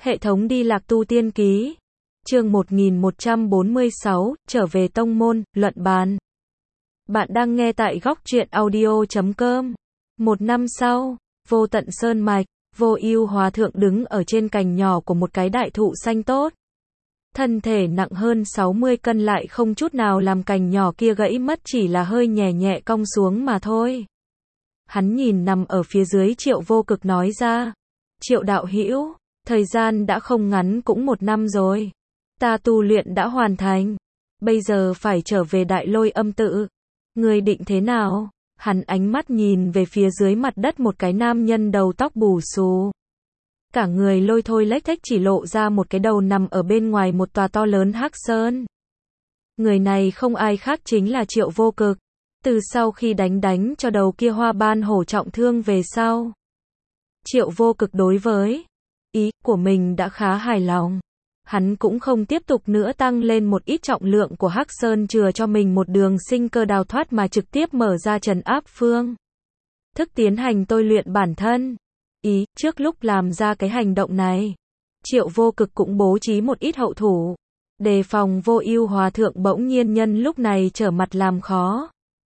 Hệ thống đi lạc tu tiên ký. Chương 1146, trở về tông môn, luận bàn. Bạn đang nghe tại góc truyện audio.com. Một năm sau, Vô Tận Sơn Mạch, Vô Ưu Hòa Thượng đứng ở trên cành nhỏ của một cái đại thụ xanh tốt. Thân thể nặng hơn 60 cân lại không chút nào làm cành nhỏ kia gãy mất, chỉ là hơi nhẹ nhẹ cong xuống mà thôi. Hắn nhìn nằm ở phía dưới Triệu Vô Cực nói ra. Triệu đạo hữu, thời gian đã không ngắn cũng một năm rồi. Ta tu luyện đã hoàn thành. Bây giờ phải trở về Đại Lôi Âm tự. Ngươi định thế nào? Hắn ánh mắt nhìn về phía dưới mặt đất một cái nam nhân đầu tóc bù xù. Cả người lôi thôi lếch thếch, chỉ lộ ra một cái đầu nằm ở bên ngoài một tòa to lớn hắc sơn. Người này không ai khác chính là Triệu Vô Cực. Từ sau khi đánh cho đầu kia Hoa Ban Hổ trọng thương về sau, Triệu Vô Cực đối với ý của mình đã khá hài lòng. Hắn cũng không tiếp tục nữa tăng lên một ít trọng lượng của Hắc Sơn chừa cho mình một đường sinh cơ đào thoát, mà trực tiếp mở ra trấn áp phương thức tiến hành tôi luyện bản thân. Trước lúc làm ra cái hành động này, Triệu Vô Cực cũng bố trí một ít hậu thủ, đề phòng Vô Ưu Hòa Thượng bỗng nhiên nhân lúc này trở mặt làm khó.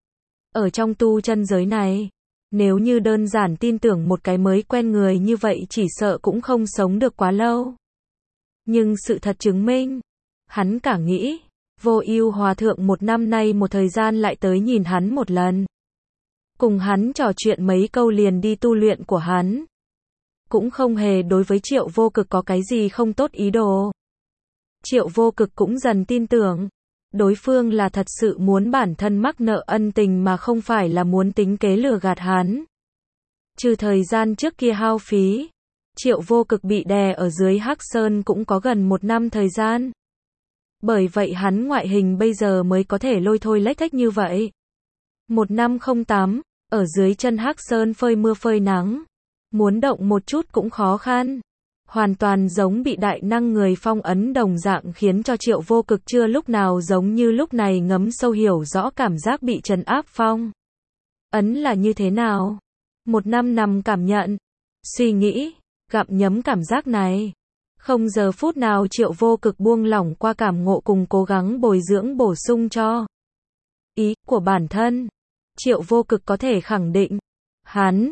Ở trong tu chân giới này, nếu như đơn giản tin tưởng một cái mới quen người như vậy chỉ sợ cũng không sống được quá lâu. Nhưng sự thật chứng minh, hắn cả nghĩ, Vô Ưu Hòa Thượng một năm nay một thời gian lại tới nhìn hắn một lần. Cùng hắn trò chuyện mấy câu liền đi tu luyện của hắn. Cũng không hề đối với Triệu Vô Cực có cái gì không tốt ý đồ. Triệu Vô Cực cũng dần tin tưởng, đối phương là thật sự muốn bản thân mắc nợ ân tình mà không phải là muốn tính kế lừa gạt hắn. Trừ thời gian trước kia hao phí, Triệu Vô Cực bị đè ở dưới Hắc Sơn cũng có gần một năm thời gian. Bởi vậy hắn ngoại hình bây giờ mới có thể lôi thôi lếch thếch như vậy. Một năm không tắm, ở dưới chân Hắc Sơn phơi mưa phơi nắng, muốn động một chút cũng khó khăn. Hoàn toàn giống bị đại năng người phong ấn đồng dạng, khiến cho Triệu Vô Cực chưa lúc nào giống như lúc này ngấm sâu hiểu rõ cảm giác bị trấn áp phong ấn là như thế nào. Một năm nằm cảm nhận, suy nghĩ, gặm nhấm cảm giác này. Không giờ phút nào Triệu Vô Cực buông lỏng qua cảm ngộ cùng cố gắng bồi dưỡng bổ sung cho ý của bản thân. Triệu Vô Cực có thể khẳng định, hắn,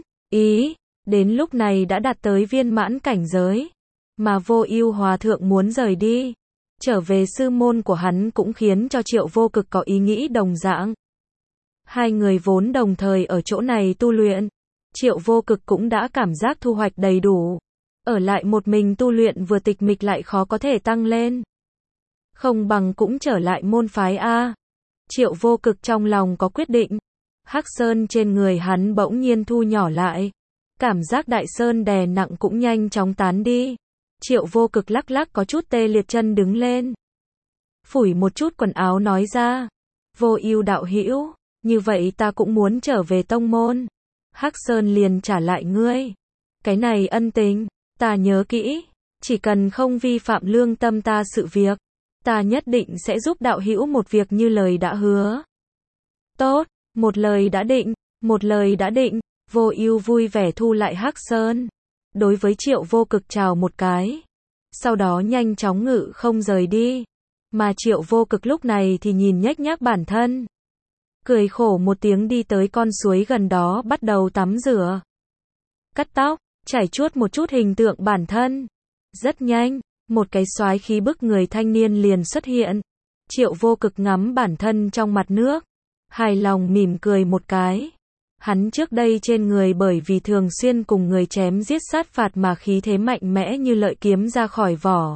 đến lúc này đã đạt tới viên mãn cảnh giới. Mà Vô Ưu Hòa Thượng muốn rời đi, trở về sư môn của hắn cũng khiến cho Triệu Vô Cực có ý nghĩ đồng dạng. Hai người vốn đồng thời ở chỗ này tu luyện, Triệu Vô Cực cũng đã cảm giác thu hoạch đầy đủ. Ở lại một mình tu luyện vừa tịch mịch lại khó có thể tăng lên. Không bằng cũng trở lại môn phái A. Triệu Vô Cực trong lòng có quyết định. Hắc Sơn trên người hắn bỗng nhiên thu nhỏ lại. Cảm giác đại sơn đè nặng cũng nhanh chóng tán đi. Triệu Vô Cực lắc lắc có chút tê liệt chân đứng lên. Phủi một chút quần áo nói ra. Vô Ưu đạo hữu, như vậy ta cũng muốn trở về tông môn. Hắc Sơn liền trả lại ngươi. Cái này ân tình, ta nhớ kỹ. Chỉ cần không vi phạm lương tâm ta sự việc, ta nhất định sẽ giúp đạo hữu một việc như lời đã hứa. Tốt, một lời đã định, một lời đã định. Vô Ưu vui vẻ thu lại Hắc Sơn. Đối với Triệu Vô Cực chào một cái. Sau đó nhanh chóng ngự không rời đi. Mà Triệu Vô Cực lúc này thì nhìn nhếch nhác bản thân. Cười khổ một tiếng đi tới con suối gần đó bắt đầu tắm rửa. Cắt tóc, chải chuốt một chút hình tượng bản thân. Rất nhanh, một cái soái khí bức người thanh niên liền xuất hiện. Triệu Vô Cực ngắm bản thân trong mặt nước. Hài lòng mỉm cười một cái. Hắn trước đây trên người bởi vì thường xuyên cùng người chém giết sát phạt mà khí thế mạnh mẽ như lợi kiếm ra khỏi vỏ.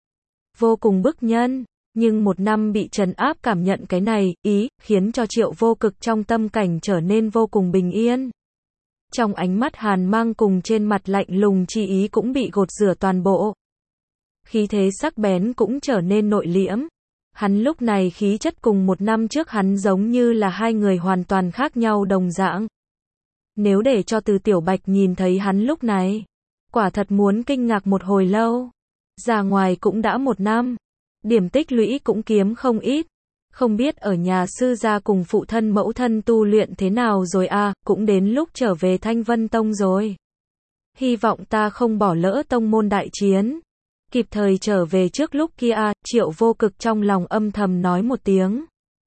Vô cùng bức nhân, nhưng một năm bị trấn áp cảm nhận cái này, khiến cho Triệu Vô Cực trong tâm cảnh trở nên vô cùng bình yên. Trong ánh mắt hàn mang cùng trên mặt lạnh lùng chi ý cũng bị gột rửa toàn bộ. Khí thế sắc bén cũng trở nên nội liễm. Hắn lúc này khí chất cùng một năm trước hắn giống như là hai người hoàn toàn khác nhau đồng dạng. Nếu để cho Từ Tiểu Bạch nhìn thấy hắn lúc này, quả thật muốn kinh ngạc một hồi lâu. Ra ngoài cũng đã một năm, điểm tích lũy cũng kiếm không ít. Không biết ở nhà sư gia cùng phụ thân mẫu thân tu luyện thế nào rồi à, cũng đến lúc trở về Thanh Vân Tông rồi. Hy vọng ta không bỏ lỡ tông môn đại chiến. Kịp thời trở về trước lúc kia, Triệu Vô Cực trong lòng âm thầm nói một tiếng.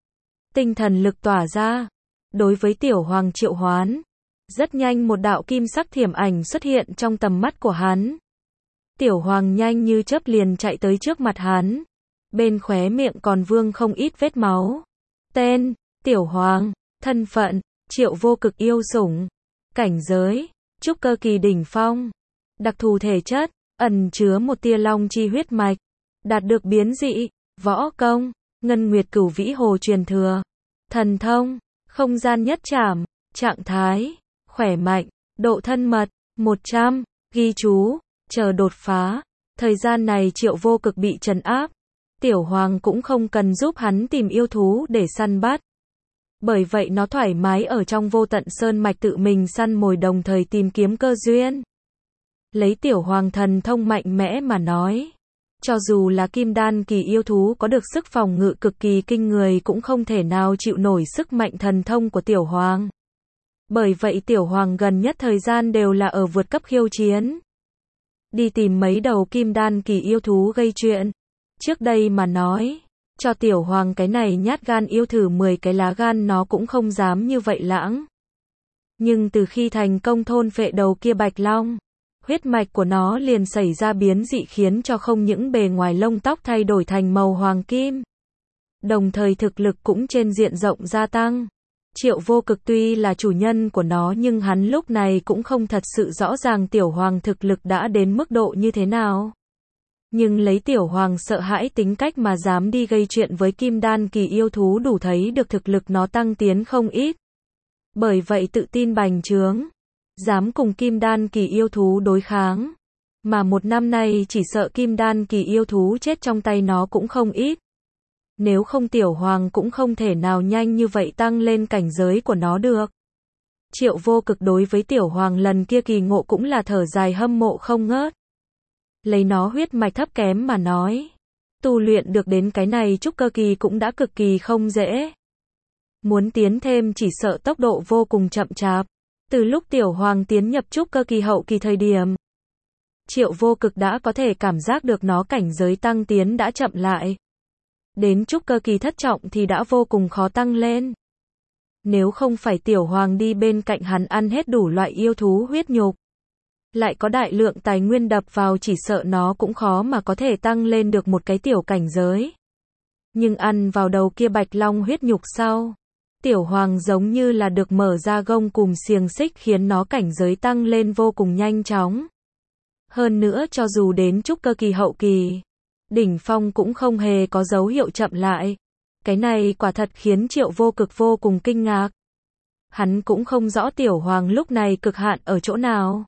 Tinh thần lực tỏa ra. Đối với Tiểu Hoàng triệu hoán. Rất nhanh một đạo kim sắc thiểm ảnh xuất hiện trong tầm mắt của hắn. Tiểu Hoàng nhanh như chớp liền chạy tới trước mặt hắn. Bên khóe miệng còn vương không ít vết máu. Tên, Tiểu Hoàng, thân phận, Triệu Vô Cực yêu sủng. Cảnh giới, trúc cơ kỳ đỉnh phong. Đặc thù thể chất, ẩn chứa một tia long chi huyết mạch. Đạt được biến dị, võ công, ngân nguyệt cửu vĩ hồ truyền thừa. Thần thông, không gian nhất trảm, trạng thái, khỏe mạnh, độ thân mật, 100, ghi chú, chờ đột phá. Thời gian này Triệu Vô Cực bị trấn áp. Tiểu Hoàng cũng không cần giúp hắn tìm yêu thú để săn bắt. Bởi vậy nó thoải mái ở trong vô tận sơn mạch tự mình săn mồi đồng thời tìm kiếm cơ duyên. Lấy Tiểu Hoàng thần thông mạnh mẽ mà nói. Cho dù là kim đan kỳ yêu thú có được sức phòng ngự cực kỳ kinh người cũng không thể nào chịu nổi sức mạnh thần thông của Tiểu Hoàng. Bởi vậy Tiểu Hoàng gần nhất thời gian đều là ở vượt cấp khiêu chiến. Đi tìm mấy đầu kim đan kỳ yêu thú gây chuyện. Trước đây mà nói, cho Tiểu Hoàng cái này nhát gan yêu thử 10 cái lá gan nó cũng không dám như vậy lãng. Nhưng từ khi thành công thôn phệ đầu kia bạch long, huyết mạch của nó liền xảy ra biến dị khiến cho không những bề ngoài lông tóc thay đổi thành màu hoàng kim. Đồng thời thực lực cũng trên diện rộng gia tăng. Triệu Vô Cực tuy là chủ nhân của nó nhưng hắn lúc này cũng không thật sự rõ ràng Tiểu Hoàng thực lực đã đến mức độ như thế nào. Nhưng lấy Tiểu Hoàng sợ hãi tính cách mà dám đi gây chuyện với kim đan kỳ yêu thú đủ thấy được thực lực nó tăng tiến không ít. Bởi vậy tự tin bành trướng. Dám cùng kim đan kỳ yêu thú đối kháng. Mà một năm nay chỉ sợ kim đan kỳ yêu thú chết trong tay nó cũng không ít. Nếu không Tiểu Hoàng cũng không thể nào nhanh như vậy tăng lên cảnh giới của nó được. Triệu Vô Cực đối với Tiểu Hoàng lần kia kỳ ngộ cũng là thở dài hâm mộ không ngớt. Lấy nó huyết mạch thấp kém mà nói. Tu luyện được đến cái này trúc cơ kỳ cũng đã cực kỳ không dễ. Muốn tiến thêm chỉ sợ tốc độ vô cùng chậm chạp. Từ lúc Tiểu Hoàng tiến nhập trúc cơ kỳ hậu kỳ thời điểm, Triệu Vô Cực đã có thể cảm giác được nó cảnh giới tăng tiến đã chậm lại. Đến trúc cơ kỳ thất trọng thì đã vô cùng khó tăng lên. Nếu không phải Tiểu Hoàng đi bên cạnh hắn ăn hết đủ loại yêu thú huyết nhục, lại có đại lượng tài nguyên đập vào chỉ sợ nó cũng khó mà có thể tăng lên được một cái tiểu cảnh giới. Nhưng ăn vào đầu kia bạch long huyết nhục sau, Tiểu Hoàng giống như là được mở ra gông cùm xiềng xích khiến nó cảnh giới tăng lên vô cùng nhanh chóng. Hơn nữa cho dù đến trúc cơ kỳ hậu kỳ, đỉnh phong cũng không hề có dấu hiệu chậm lại. Cái này quả thật khiến Triệu Vô Cực vô cùng kinh ngạc. Hắn cũng không rõ Tiểu Hoàng lúc này cực hạn ở chỗ nào.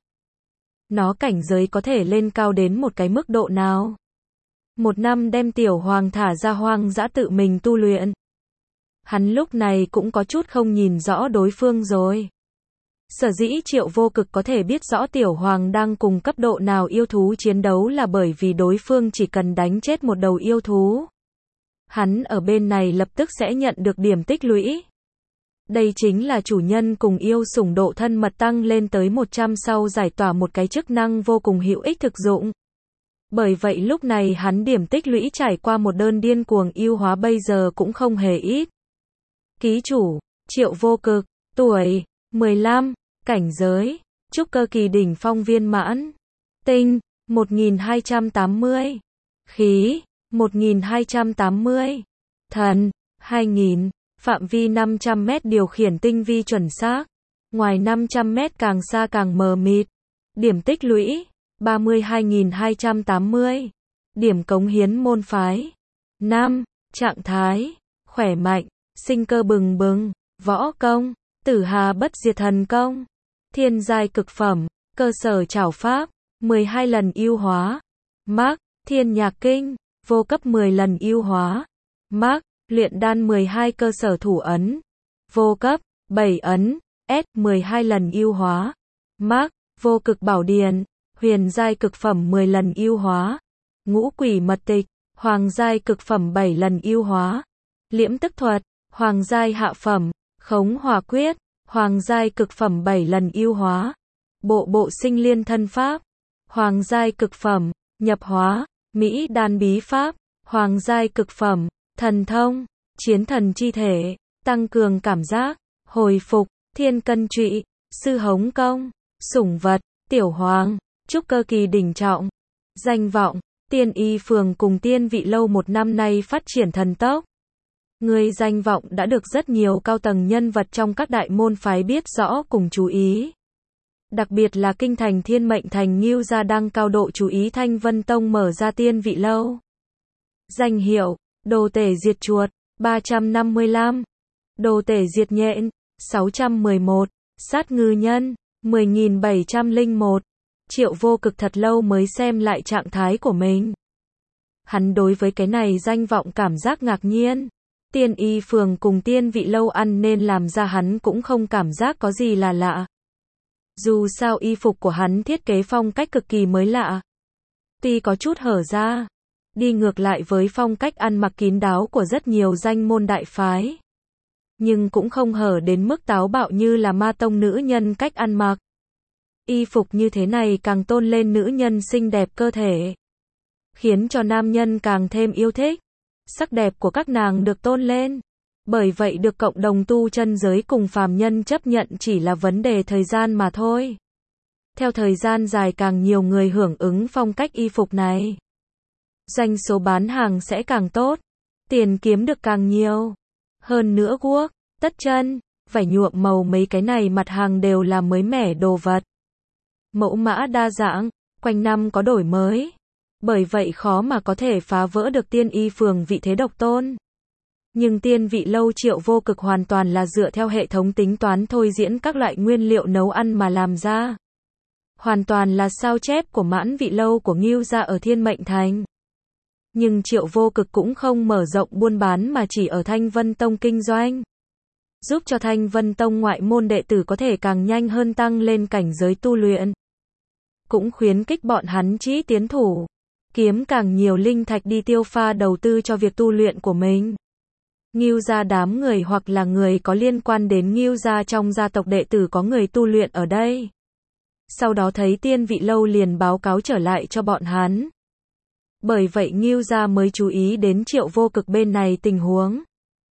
Nó cảnh giới có thể lên cao đến một cái mức độ nào. Một năm đem Tiểu Hoàng thả ra hoang dã tự mình tu luyện. Hắn lúc này cũng có chút không nhìn rõ đối phương rồi. Sở dĩ Triệu Vô Cực có thể biết rõ Tiểu Hoàng đang cùng cấp độ nào yêu thú chiến đấu là bởi vì đối phương chỉ cần đánh chết một đầu yêu thú. Hắn ở bên này lập tức sẽ nhận được điểm tích lũy. Đây chính là chủ nhân cùng yêu sủng độ thân mật tăng lên tới 100 sau giải tỏa một cái chức năng vô cùng hữu ích thực dụng. Bởi vậy lúc này hắn điểm tích lũy trải qua một đơn điên cuồng yêu hóa bây giờ cũng không hề ít. Ký chủ, Triệu Vô Cực, tuổi, 15, cảnh giới, trúc cơ kỳ đỉnh phong viên mãn, tinh, 1280, khí, 1280, thần, 2000, phạm vi 500 mét điều khiển tinh vi chuẩn xác, ngoài 500 mét càng xa càng mờ mịt, điểm tích lũy, 32.280, điểm cống hiến môn phái, 5, trạng thái, khỏe mạnh, sinh cơ bừng bừng, võ công, tử hà bất diệt thần công, thiên giai cực phẩm, cơ sở trảo pháp, 12 lần ưu hóa, mác, thiên nhạc kinh, vô cấp 10 lần ưu hóa, mác, luyện đan 12 cơ sở thủ ấn, vô cấp, 7 ấn, S 12 lần ưu hóa, mác, vô cực bảo điền, huyền giai cực phẩm 10 lần ưu hóa, ngũ quỷ mật tịch, hoàng giai cực phẩm 7 lần ưu hóa, liễm tức thuật, hoàng giai hạ phẩm, khống hỏa quyết, hoàng giai cực phẩm 7 lần ưu hóa, bộ bộ sinh liên thân pháp, hoàng giai cực phẩm, nhập hóa, Mỹ đan bí pháp, hoàng giai cực phẩm, thần thông, chiến thần chi thể, tăng cường cảm giác, hồi phục, thiên cân trụy, sư hống công, sủng vật, tiểu hoàng, trúc cơ kỳ đỉnh trọng, danh vọng, tiên y phường cùng tiên vị lâu một năm nay phát triển thần tốc. Người danh vọng đã được rất nhiều cao tầng nhân vật trong các đại môn phái biết rõ cùng chú ý. Đặc biệt là kinh thành Thiên Mệnh Thành Ngưu gia đang cao độ chú ý Thanh Vân Tông mở ra tiên vị lâu. Danh hiệu, đồ tể diệt chuột, 355. Đồ tể diệt nhện, 611. Sát ngư nhân, 10.701. Triệu Vô Cực thật lâu mới xem lại trạng thái của mình. Hắn đối với cái này danh vọng cảm giác ngạc nhiên. Tiên y phường cùng tiên vị lâu ăn nên làm ra hắn cũng không cảm giác có gì là lạ. Dù sao y phục của hắn thiết kế phong cách cực kỳ mới lạ. Tuy có chút hở ra, đi ngược lại với phong cách ăn mặc kín đáo của rất nhiều danh môn đại phái. Nhưng cũng không hở đến mức táo bạo như là ma tông nữ nhân cách ăn mặc. Y phục như thế này càng tôn lên nữ nhân xinh đẹp cơ thể, khiến cho nam nhân càng thêm yêu thích. Sắc đẹp của các nàng được tôn lên. Bởi vậy được cộng đồng tu chân giới cùng phàm nhân chấp nhận chỉ là vấn đề thời gian mà thôi. Theo thời gian dài càng nhiều người hưởng ứng phong cách y phục này, doanh số bán hàng sẽ càng tốt, tiền kiếm được càng nhiều. Hơn nữa guốc, tất chân, vải nhuộm màu mấy cái này mặt hàng đều là mới mẻ đồ vật. Mẫu mã đa dạng, quanh năm có đổi mới. Bởi vậy khó mà có thể phá vỡ được tiên y phường vị thế độc tôn. Nhưng tiên vị lâu Triệu Vô Cực hoàn toàn là dựa theo hệ thống tính toán thôi diễn các loại nguyên liệu nấu ăn mà làm ra. Hoàn toàn là sao chép của mãn vị lâu của Ngưu gia ở Thiên Mệnh Thành. Nhưng Triệu Vô Cực cũng không mở rộng buôn bán mà chỉ ở Thanh Vân Tông kinh doanh. Giúp cho Thanh Vân Tông ngoại môn đệ tử có thể càng nhanh hơn tăng lên cảnh giới tu luyện. Cũng khuyến khích bọn hắn chí tiến thủ, kiếm càng nhiều linh thạch đi tiêu pha đầu tư cho việc tu luyện của mình. Ngưu gia đám người hoặc là người có liên quan đến Ngưu gia trong gia tộc đệ tử có người tu luyện ở đây. Sau đó thấy tiên vị lâu liền báo cáo trở lại cho bọn hắn. Bởi vậy Ngưu gia mới chú ý đến Triệu Vô Cực bên này tình huống.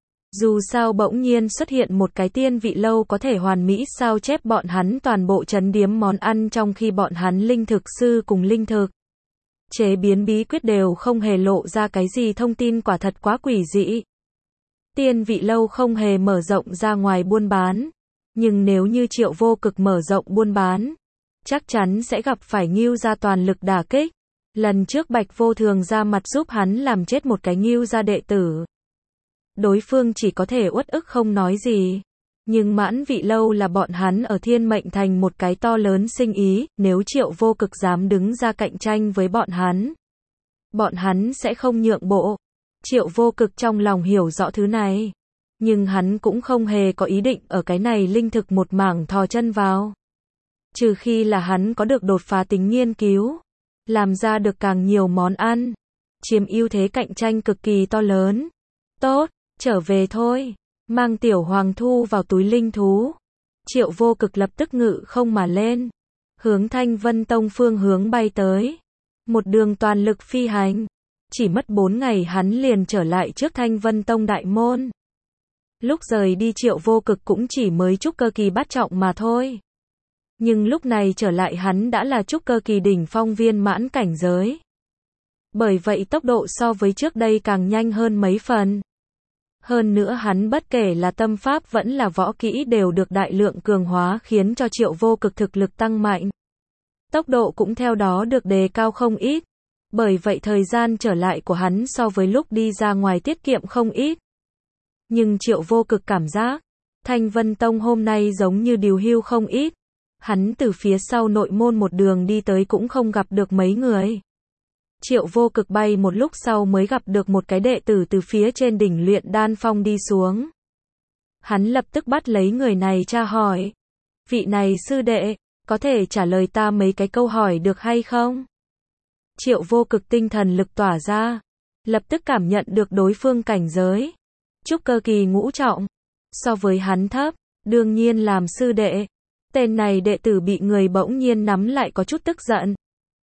Dù sao bỗng nhiên xuất hiện một cái tiên vị lâu có thể hoàn mỹ sao chép bọn hắn toàn bộ trấn điếm món ăn trong khi bọn hắn linh thực sư cùng linh thực chế biến bí quyết đều không hề lộ ra cái gì thông tin quả thật quá quỷ dị. Tiên vị lâu không hề mở rộng ra ngoài buôn bán. Nhưng nếu như Triệu Vô Cực mở rộng buôn bán, chắc chắn sẽ gặp phải Ngưu gia toàn lực đả kích. Lần trước Bạch Vô Thường ra mặt giúp hắn làm chết một cái Ngưu gia đệ tử. Đối phương chỉ có thể uất ức không nói gì. Nhưng mãn vị lâu là bọn hắn ở Thiên Mệnh Thành một cái to lớn sinh ý, nếu Triệu Vô Cực dám đứng ra cạnh tranh với bọn hắn sẽ không nhượng bộ. Triệu Vô Cực trong lòng hiểu rõ thứ này. Nhưng hắn cũng không hề có ý định ở cái này linh thực một mảng thò chân vào. Trừ khi là hắn có được đột phá tính nghiên cứu, làm ra được càng nhiều món ăn, chiếm ưu thế cạnh tranh cực kỳ to lớn. Tốt, trở về thôi. Mang tiểu hoàng thu vào túi linh thú. Triệu Vô Cực lập tức ngự không mà lên, hướng Thanh Vân Tông phương hướng bay tới. Một đường toàn lực phi hành. Chỉ mất 4 ngày hắn liền trở lại trước Thanh Vân Tông đại môn. Lúc rời đi Triệu Vô Cực cũng chỉ mới trúc cơ kỳ bát trọng mà thôi. Nhưng lúc này trở lại hắn đã là trúc cơ kỳ đỉnh phong viên mãn cảnh giới. Bởi vậy tốc độ so với trước đây càng nhanh hơn mấy phần. Hơn nữa hắn bất kể là tâm pháp vẫn là võ kỹ đều được đại lượng cường hóa khiến cho Triệu Vô Cực thực lực tăng mạnh. Tốc độ cũng theo đó được đề cao không ít. Bởi vậy thời gian trở lại của hắn so với lúc đi ra ngoài tiết kiệm không ít. Nhưng Triệu Vô Cực cảm giác, Thanh Vân Tông hôm nay giống như điều hưu không ít. Hắn từ phía sau nội môn một đường đi tới cũng không gặp được mấy người. Triệu Vô Cực bay một lúc sau mới gặp được một cái đệ tử từ phía trên đỉnh luyện đan phong đi xuống. Hắn lập tức bắt lấy người này tra hỏi. Vị này sư đệ, có thể trả lời ta mấy cái câu hỏi được hay không? Triệu Vô Cực tinh thần lực tỏa ra, lập tức cảm nhận được đối phương cảnh giới. Trúc cơ kỳ ngũ trọng, so với hắn thấp, đương nhiên làm sư đệ. Tên này đệ tử bị người bỗng nhiên nắm lại có chút tức giận.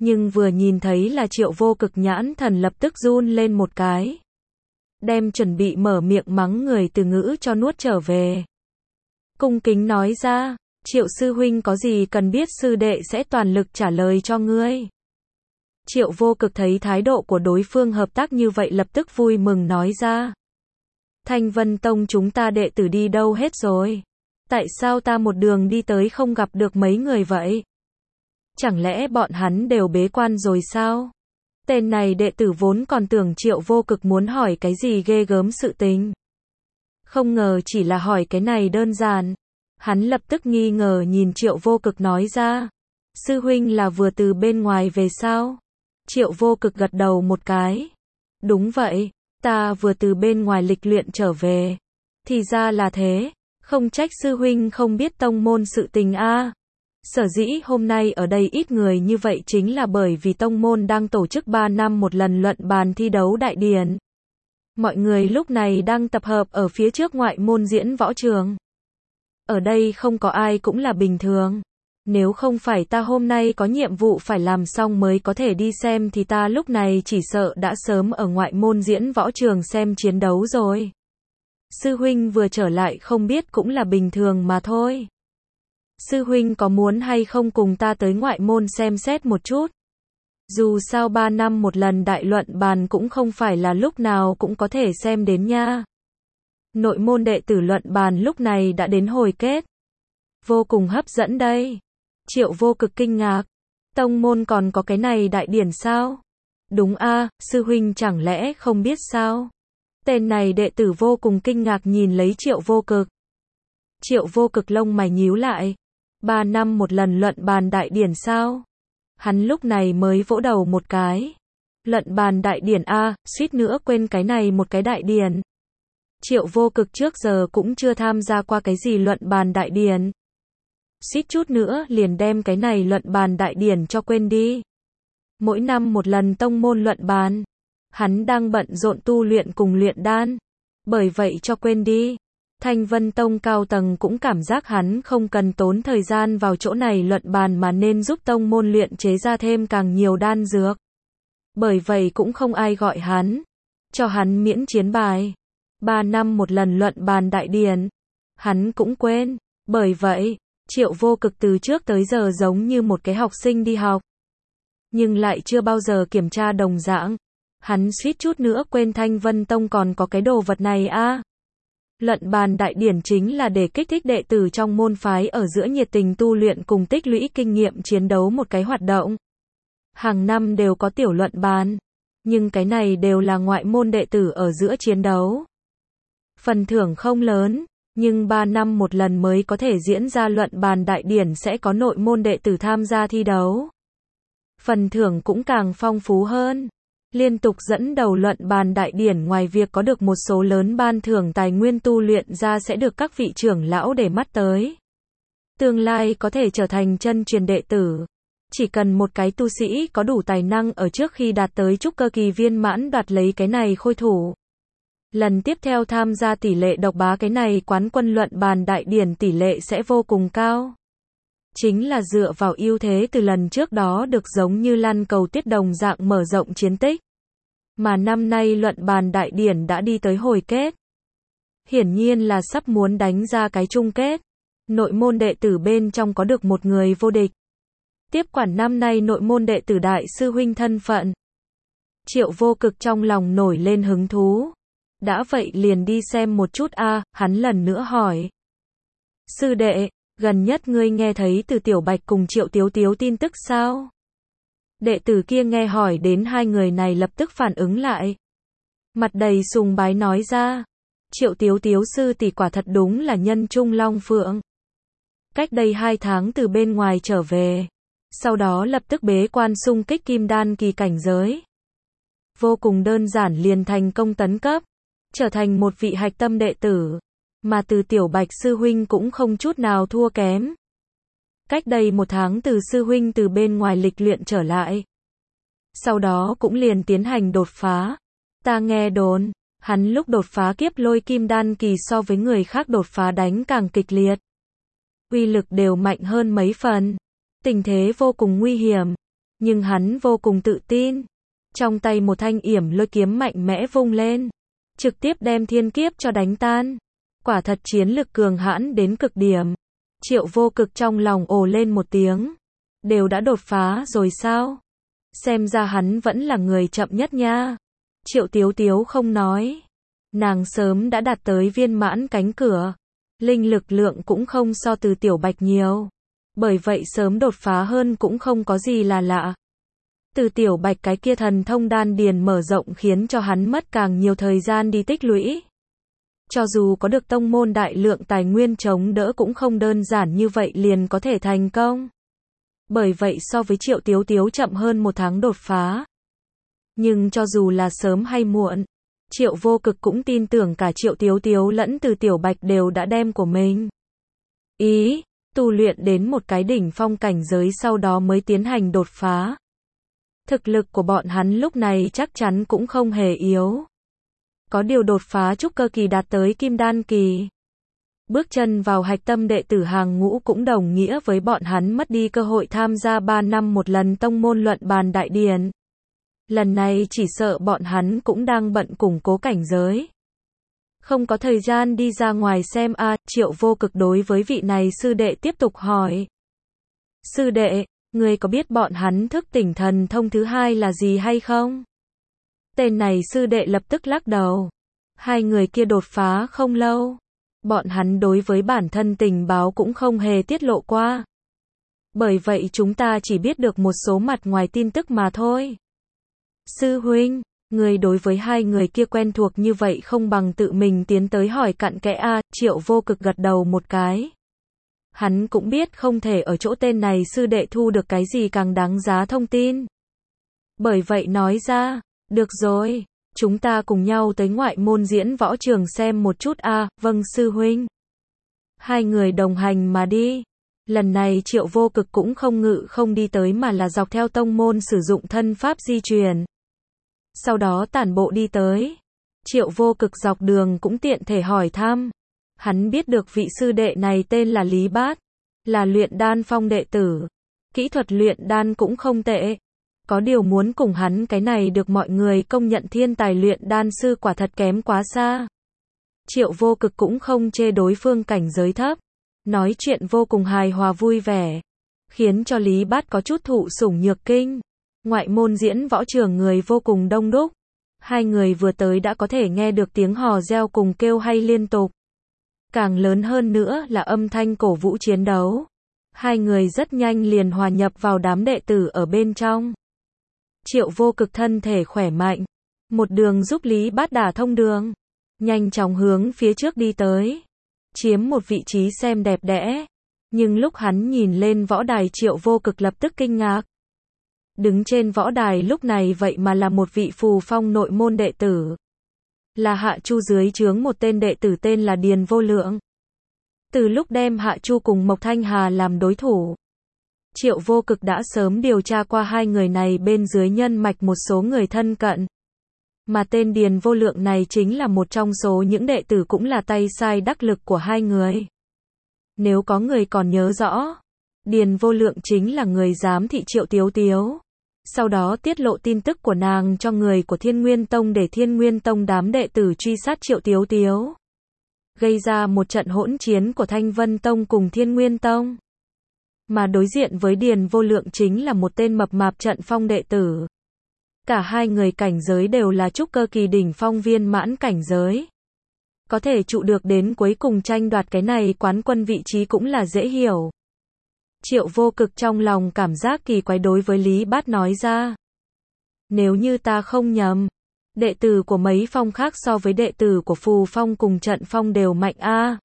Nhưng vừa nhìn thấy là Triệu Vô Cực, nhãn thần lập tức run lên một cái. Đem chuẩn bị mở miệng mắng người từ ngữ cho nuốt trở về. Cung kính nói ra, Triệu sư huynh có gì cần biết sư đệ sẽ toàn lực trả lời cho ngươi. Triệu Vô Cực thấy thái độ của đối phương hợp tác như vậy lập tức vui mừng nói ra. Thanh Vân Tông chúng ta đệ tử đi đâu hết rồi? Tại sao ta một đường đi tới không gặp được mấy người vậy? Chẳng lẽ bọn hắn đều bế quan rồi sao? Tên này đệ tử vốn còn tưởng Triệu Vô Cực muốn hỏi cái gì ghê gớm sự tình. Không ngờ chỉ là hỏi cái này đơn giản. Hắn lập tức nghi ngờ nhìn Triệu Vô Cực nói ra. Sư huynh là vừa từ bên ngoài về sao? Triệu Vô Cực gật đầu một cái. Đúng vậy, ta vừa từ bên ngoài lịch luyện trở về. Thì ra là thế, không trách sư huynh không biết tông môn sự tình a. Sở dĩ hôm nay ở đây ít người như vậy chính là bởi vì tông môn đang tổ chức 3 năm một lần luận bàn thi đấu đại điển. Mọi người lúc này đang tập hợp ở phía trước ngoại môn diễn võ trường. Ở đây không có ai cũng là bình thường. Nếu không phải ta hôm nay có nhiệm vụ phải làm xong mới có thể đi xem thì ta lúc này chỉ sợ đã sớm ở ngoại môn diễn võ trường xem chiến đấu rồi. Sư huynh vừa trở lại không biết cũng là bình thường mà thôi. Sư huynh có muốn hay không cùng ta tới ngoại môn xem xét một chút? Dù sao 3 năm một lần đại luận bàn cũng không phải là lúc nào cũng có thể xem đến nha. Nội môn đệ tử luận bàn lúc này đã đến hồi kết. Vô cùng hấp dẫn đây. Triệu Vô Cực kinh ngạc. Tông môn còn có cái này đại điển sao? Đúng a, sư huynh chẳng lẽ không biết sao? Tên này đệ tử vô cùng kinh ngạc nhìn lấy Triệu Vô Cực. Triệu Vô Cực lông mày nhíu lại. 3 năm một lần luận bàn đại điển sao? Hắn lúc này mới vỗ đầu một cái. Luận bàn đại điển a, suýt nữa quên cái này một cái đại điển. Triệu Vô Cực trước giờ cũng chưa tham gia qua cái gì luận bàn đại điển. Suýt chút nữa liền đem cái này luận bàn đại điển cho quên đi. Mỗi năm một lần tông môn luận bàn. Hắn đang bận rộn tu luyện cùng luyện đan. Bởi vậy cho quên đi. Thanh Vân Tông cao tầng cũng cảm giác hắn không cần tốn thời gian vào chỗ này luận bàn mà nên giúp tông môn luyện chế ra thêm càng nhiều đan dược. Bởi vậy cũng không ai gọi hắn. Cho hắn miễn chiến bài. 3 năm một lần luận bàn đại điển. Hắn cũng quên. Bởi vậy, Triệu Vô Cực từ trước tới giờ giống như một cái học sinh đi học. Nhưng lại chưa bao giờ kiểm tra đồng dạng. Hắn suýt chút nữa quên Thanh Vân Tông còn có cái đồ vật này a. Luận bàn đại điển chính là để kích thích đệ tử trong môn phái ở giữa nhiệt tình tu luyện cùng tích lũy kinh nghiệm chiến đấu một cái hoạt động. Hàng năm đều có tiểu luận bàn. Nhưng cái này đều là ngoại môn đệ tử ở giữa chiến đấu. Phần thưởng không lớn. Nhưng 3 năm một lần mới có thể diễn ra luận bàn đại điển sẽ có nội môn đệ tử tham gia thi đấu. Phần thưởng cũng càng phong phú hơn. Liên tục dẫn đầu luận bàn đại điển ngoài việc có được một số lớn ban thưởng tài nguyên tu luyện ra sẽ được các vị trưởng lão để mắt tới. Tương lai có thể trở thành chân truyền đệ tử. Chỉ cần một cái tu sĩ có đủ tài năng ở trước khi đạt tới trúc cơ kỳ viên mãn đoạt lấy cái này khôi thủ. Lần tiếp theo tham gia tỷ lệ độc bá cái này quán quân luận bàn đại điển tỷ lệ sẽ vô cùng cao. Chính là dựa vào ưu thế từ lần trước đó được giống như Lan Cầu Tuyết đồng dạng mở rộng chiến tích. Mà năm nay luận bàn đại điển đã đi tới hồi kết. Hiển nhiên là sắp muốn đánh ra cái chung kết. Nội môn đệ tử bên trong có được một người vô địch. Tiếp quản năm nay nội môn đệ tử đại sư huynh thân phận. Triệu Vô Cực trong lòng nổi lên hứng thú. Đã vậy liền đi xem một chút a, hắn lần nữa hỏi. Sư đệ, gần nhất ngươi nghe thấy từ Tiểu Bạch cùng Triệu Tiếu Tiếu tin tức sao? Đệ tử kia nghe hỏi đến hai người này lập tức phản ứng lại. Mặt đầy sùng bái nói ra. Triệu Tiếu Tiếu sư tỷ quả thật đúng là nhân trung long phượng. Cách đây 2 tháng từ bên ngoài trở về. Sau đó lập tức bế quan xung kích kim đan kỳ cảnh giới. Vô cùng đơn giản liền thành công tấn cấp. Trở thành một vị hạch tâm đệ tử. Mà từ Tiểu Bạch sư huynh cũng không chút nào thua kém. Cách đây 1 tháng từ sư huynh từ bên ngoài lịch luyện trở lại. Sau đó cũng liền tiến hành đột phá. Ta nghe đồn, hắn lúc đột phá kiếp lôi kim đan kỳ so với người khác đột phá đánh càng kịch liệt. Uy lực đều mạnh hơn mấy phần. Tình thế vô cùng nguy hiểm. Nhưng hắn vô cùng tự tin. Trong tay một thanh yểm lôi kiếm mạnh mẽ vung lên, trực tiếp đem thiên kiếp cho đánh tan. Quả thật chiến lực cường hãn đến cực điểm. Triệu Vô Cực trong lòng ồ lên một tiếng. Đều đã đột phá rồi sao? Xem ra hắn vẫn là người chậm nhất nha. Triệu Tiếu Tiếu không nói. Nàng sớm đã đạt tới viên mãn cánh cửa. Linh lực lượng cũng không so Từ Tiểu Bạch nhiều. Bởi vậy sớm đột phá hơn cũng không có gì là lạ. Từ Tiểu Bạch cái kia thần thông đan điền mở rộng khiến cho hắn mất càng nhiều thời gian đi tích lũy. Cho dù có được tông môn đại lượng tài nguyên chống đỡ cũng không đơn giản như vậy liền có thể thành công. Bởi vậy so với Triệu Tiếu Tiếu chậm hơn 1 tháng đột phá. Nhưng cho dù là sớm hay muộn, Triệu Vô Cực cũng tin tưởng cả Triệu Tiếu Tiếu lẫn Từ Tiểu Bạch đều đã đem của mình tu luyện đến một cái đỉnh phong cảnh giới, sau đó mới tiến hành đột phá. Thực lực của bọn hắn lúc này chắc chắn cũng không hề yếu. Có điều đột phá trúc cơ kỳ đạt tới kim đan kỳ. Bước chân vào hạch tâm đệ tử hàng ngũ cũng đồng nghĩa với bọn hắn mất đi cơ hội tham gia 3 năm một lần tông môn luận bàn đại điển. Lần này chỉ sợ bọn hắn cũng đang bận củng cố cảnh giới. Không có thời gian đi ra ngoài xem a. Triệu Vô Cực đối với vị này sư đệ tiếp tục hỏi. Sư đệ, người có biết bọn hắn thức tỉnh thần thông thứ hai là gì hay không? Tên này sư đệ lập tức lắc đầu. Hai người kia đột phá không lâu. Bọn hắn đối với bản thân tình báo cũng không hề tiết lộ qua. Bởi vậy chúng ta chỉ biết được một số mặt ngoài tin tức mà thôi. Sư huynh, người đối với hai người kia quen thuộc như vậy không bằng tự mình tiến tới hỏi cặn kẽ a. Triệu Vô Cực gật đầu một cái. Hắn cũng biết không thể ở chỗ tên này sư đệ thu được cái gì càng đáng giá thông tin. Bởi vậy nói ra, được rồi, chúng ta cùng nhau tới ngoại môn diễn võ trường xem một chút a. Vâng sư huynh. Hai người đồng hành mà đi. Lần này Triệu Vô Cực cũng không ngự không đi tới mà là dọc theo tông môn sử dụng thân pháp di chuyển. Sau đó tản bộ đi tới. Triệu Vô Cực dọc đường cũng tiện thể hỏi thăm. Hắn biết được vị sư đệ này tên là Lý Bát, là luyện đan phong đệ tử. Kỹ thuật luyện đan cũng không tệ. Có điều muốn cùng hắn cái này được mọi người công nhận thiên tài luyện đan sư quả thật kém quá xa. Triệu Vô Cực cũng không chê đối phương cảnh giới thấp. Nói chuyện vô cùng hài hòa vui vẻ. Khiến cho Lý Bát có chút thụ sủng nhược kinh. Ngoại môn diễn võ trường người vô cùng đông đúc. Hai người vừa tới đã có thể nghe được tiếng hò reo cùng kêu hay liên tục. Càng lớn hơn nữa là âm thanh cổ vũ chiến đấu. Hai người rất nhanh liền hòa nhập vào đám đệ tử ở bên trong. Triệu Vô Cực thân thể khỏe mạnh. Một đường giúp Lý Bát đả thông đường. Nhanh chóng hướng phía trước đi tới. Chiếm một vị trí xem đẹp đẽ. Nhưng lúc hắn nhìn lên võ đài Triệu Vô Cực lập tức kinh ngạc. Đứng trên võ đài lúc này vậy mà là một vị phù phong nội môn đệ tử. Là Hạ Chu dưới trướng một tên đệ tử tên là Điền Vô Lượng. Từ lúc đem Hạ Chu cùng Mộc Thanh Hà làm đối thủ, Triệu Vô Cực đã sớm điều tra qua hai người này bên dưới nhân mạch một số người thân cận. Mà tên Điền Vô Lượng này chính là một trong số những đệ tử cũng là tay sai đắc lực của hai người. Nếu có người còn nhớ rõ, Điền Vô Lượng chính là người giám thị Triệu Tiếu Tiếu. Sau đó tiết lộ tin tức của nàng cho người của Thiên Nguyên Tông để Thiên Nguyên Tông đám đệ tử truy sát Triệu Tiếu Tiếu. Gây ra một trận hỗn chiến của Thanh Vân Tông cùng Thiên Nguyên Tông. Mà đối diện với Điền Vô Lượng chính là một tên mập mạp trận phong đệ tử. Cả hai người cảnh giới đều là trúc cơ kỳ đỉnh phong viên mãn cảnh giới. Có thể trụ được đến cuối cùng tranh đoạt cái này quán quân vị trí cũng là dễ hiểu. Triệu Vô Cực trong lòng cảm giác kỳ quái đối với Lý Bát nói ra. Nếu như ta không nhầm, đệ tử của mấy phong khác so với đệ tử của phù phong cùng trận phong đều mạnh a.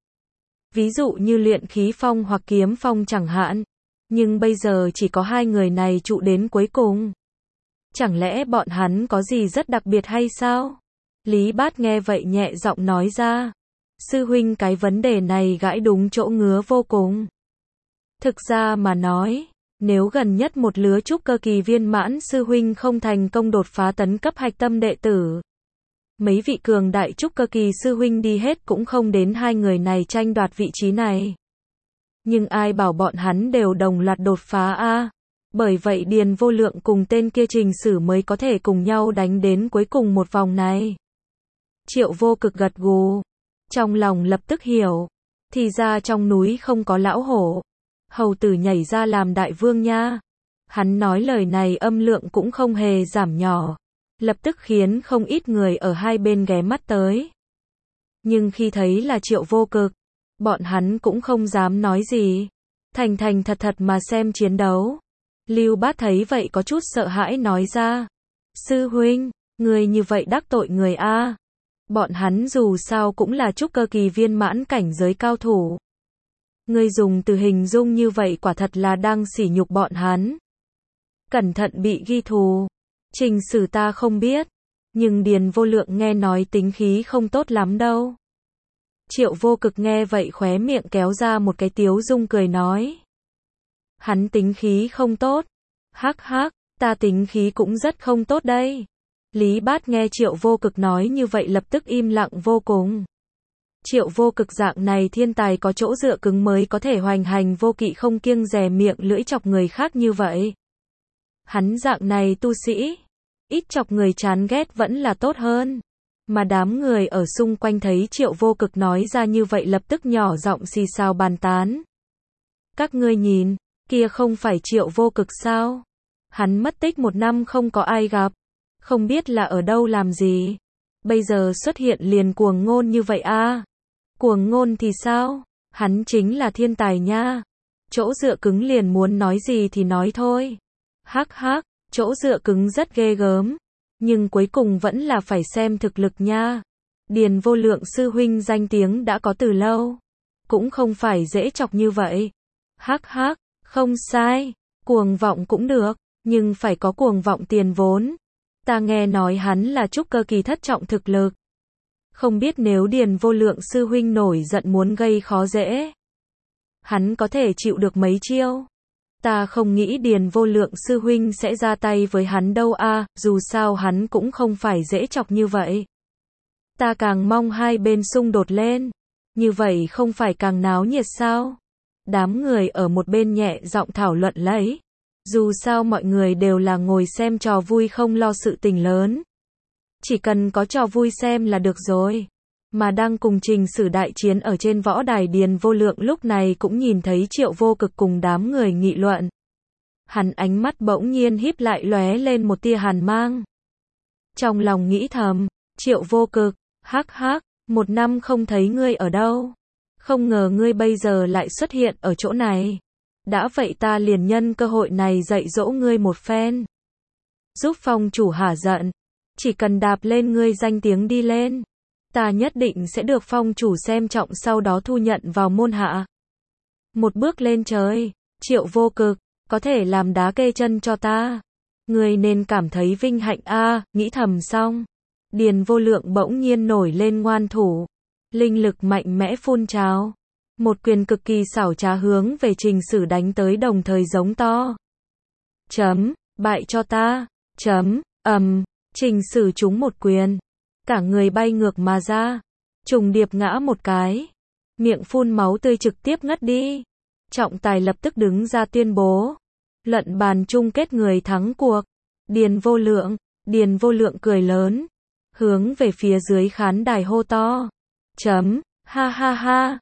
Ví dụ như luyện khí phong hoặc kiếm phong chẳng hạn. Nhưng bây giờ chỉ có hai người này trụ đến cuối cùng. Chẳng lẽ bọn hắn có gì rất đặc biệt hay sao? Lý Bát nghe vậy nhẹ giọng nói ra. Sư huynh cái vấn đề này gãi đúng chỗ ngứa vô cùng. Thực ra mà nói, nếu gần nhất một lứa trúc cơ kỳ viên mãn sư huynh không thành công đột phá tấn cấp hạch tâm đệ tử, mấy vị cường đại trúc cơ kỳ sư huynh đi hết cũng không đến hai người này tranh đoạt vị trí này. Nhưng ai bảo bọn hắn đều đồng loạt đột phá a? Bởi vậy Điền Vô Lượng cùng tên kia Trình Sử mới có thể cùng nhau đánh đến cuối cùng một vòng này. Triệu Vô Cực gật gù, trong lòng lập tức hiểu, thì ra trong núi không có lão hổ, hầu tử nhảy ra làm đại vương nha. Hắn nói lời này âm lượng cũng không hề giảm nhỏ, lập tức khiến không ít người ở hai bên ghé mắt tới. Nhưng khi thấy là Triệu Vô Cực, bọn hắn cũng không dám nói gì, thành thành thật thật mà xem chiến đấu. Lưu Bát thấy vậy có chút sợ hãi nói ra, sư huynh, người như vậy đắc tội người a. Bọn hắn dù sao cũng là trúc cơ kỳ viên mãn cảnh giới cao thủ. Ngươi dùng từ hình dung như vậy quả thật là đang sỉ nhục bọn hắn. Cẩn thận bị ghi thù. Trình Sử ta không biết, nhưng Điền Vô Lượng nghe nói tính khí không tốt lắm đâu. Triệu Vô Cực nghe vậy khóe miệng kéo ra một cái tiếu dung cười nói. Hắn tính khí không tốt. Hắc hắc, ta tính khí cũng rất không tốt đây. Lý Bát nghe Triệu Vô Cực nói như vậy lập tức im lặng vô cùng. Triệu Vô Cực dạng này thiên tài có chỗ dựa cứng mới có thể hoành hành vô kỵ không kiêng dè miệng lưỡi chọc người khác như vậy. Hắn dạng này tu sĩ, ít chọc người chán ghét vẫn là tốt hơn. Mà đám người ở xung quanh thấy Triệu Vô Cực nói ra như vậy lập tức nhỏ giọng xì xào bàn tán. Các ngươi nhìn, kia không phải Triệu Vô Cực sao? Hắn mất tích 1 năm không có ai gặp, không biết là ở đâu làm gì. Bây giờ xuất hiện liền cuồng ngôn như vậy a. Cuồng ngôn thì sao? Hắn chính là thiên tài nha. Chỗ dựa cứng liền muốn nói gì thì nói thôi. Hắc hắc, chỗ dựa cứng rất ghê gớm. Nhưng cuối cùng vẫn là phải xem thực lực nha. Điền Vô Lượng sư huynh danh tiếng đã có từ lâu. Cũng không phải dễ chọc như vậy. Hắc hắc, không sai. Cuồng vọng cũng được, nhưng phải có cuồng vọng tiền vốn. Ta nghe nói hắn là trúc cơ kỳ thất trọng thực lực. Không biết nếu Điền Vô Lượng sư huynh nổi giận muốn gây khó dễ, hắn có thể chịu được mấy chiêu. Ta không nghĩ Điền Vô Lượng sư huynh sẽ ra tay với hắn đâu a, dù sao hắn cũng không phải dễ chọc như vậy. Ta càng mong hai bên xung đột lên, như vậy không phải càng náo nhiệt sao? Đám người ở một bên nhẹ giọng thảo luận lấy. Dù sao mọi người đều là ngồi xem trò vui không lo sự tình lớn. Chỉ cần có trò vui xem là được rồi. Mà đang cùng Trình Sử đại chiến ở trên võ đài, Điền Vô Lượng lúc này cũng nhìn thấy Triệu Vô Cực cùng đám người nghị luận. Hắn ánh mắt bỗng nhiên híp lại lóe lên một tia hàn mang. Trong lòng nghĩ thầm, Triệu Vô Cực, hắc hắc, 1 năm không thấy ngươi ở đâu. Không ngờ ngươi bây giờ lại xuất hiện ở chỗ này. Đã vậy ta liền nhân cơ hội này dạy dỗ ngươi một phen. Giúp phong chủ hả giận. Chỉ cần đạp lên ngươi danh tiếng đi lên, ta nhất định sẽ được phong chủ xem trọng, sau đó thu nhận vào môn hạ. Một bước lên trời, Triệu Vô Cực, có thể làm đá kê chân cho ta. Ngươi nên cảm thấy vinh hạnh a. Nghĩ thầm xong, Điền Vô Lượng bỗng nhiên nổi lên ngoan thủ. Linh lực mạnh mẽ phun trào. Một quyền cực kỳ xảo trá hướng về Trình Sử đánh tới, đồng thời giống to. Chấm, bại cho ta. Chấm, Trình Sử trúng một quyền. Cả người bay ngược mà ra. Trùng điệp ngã một cái. Miệng phun máu tươi trực tiếp ngất đi. Trọng tài lập tức đứng ra tuyên bố. Luận bàn chung kết người thắng cuộc. Điền Vô Lượng cười lớn. Hướng về phía dưới khán đài hô to. Chấm, ha ha ha.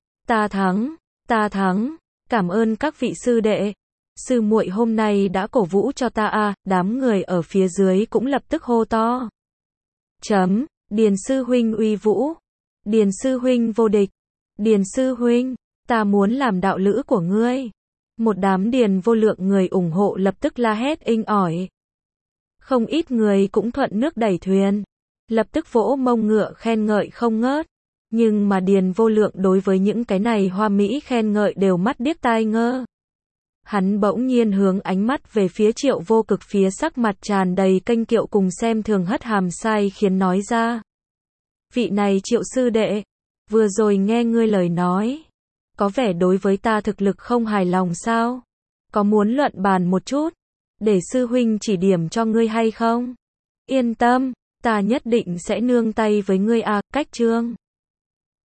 Ta thắng, cảm ơn các vị sư đệ, sư muội hôm nay đã cổ vũ cho ta a. Đám người ở phía dưới cũng lập tức hô to. Chấm, Điền sư huynh uy vũ, Điền sư huynh vô địch, Điền sư huynh, ta muốn làm đạo lữ của ngươi. Một đám Điền Vô Lượng người ủng hộ lập tức la hét inh ỏi. Không ít người cũng thuận nước đẩy thuyền, lập tức vỗ mông ngựa khen ngợi không ngớt. Nhưng mà Điền Vô Lượng đối với những cái này hoa mỹ khen ngợi đều mắt điếc tai ngơ. Hắn bỗng nhiên hướng ánh mắt về phía Triệu Vô Cực, phía sắc mặt tràn đầy kênh kiệu cùng xem thường hất hàm sai khiến nói ra. Vị này Triệu sư đệ, vừa rồi nghe ngươi lời nói, có vẻ đối với ta thực lực không hài lòng sao? Có muốn luận bàn một chút, để sư huynh chỉ điểm cho ngươi hay không? Yên tâm, ta nhất định sẽ nương tay với ngươi a. Cách chương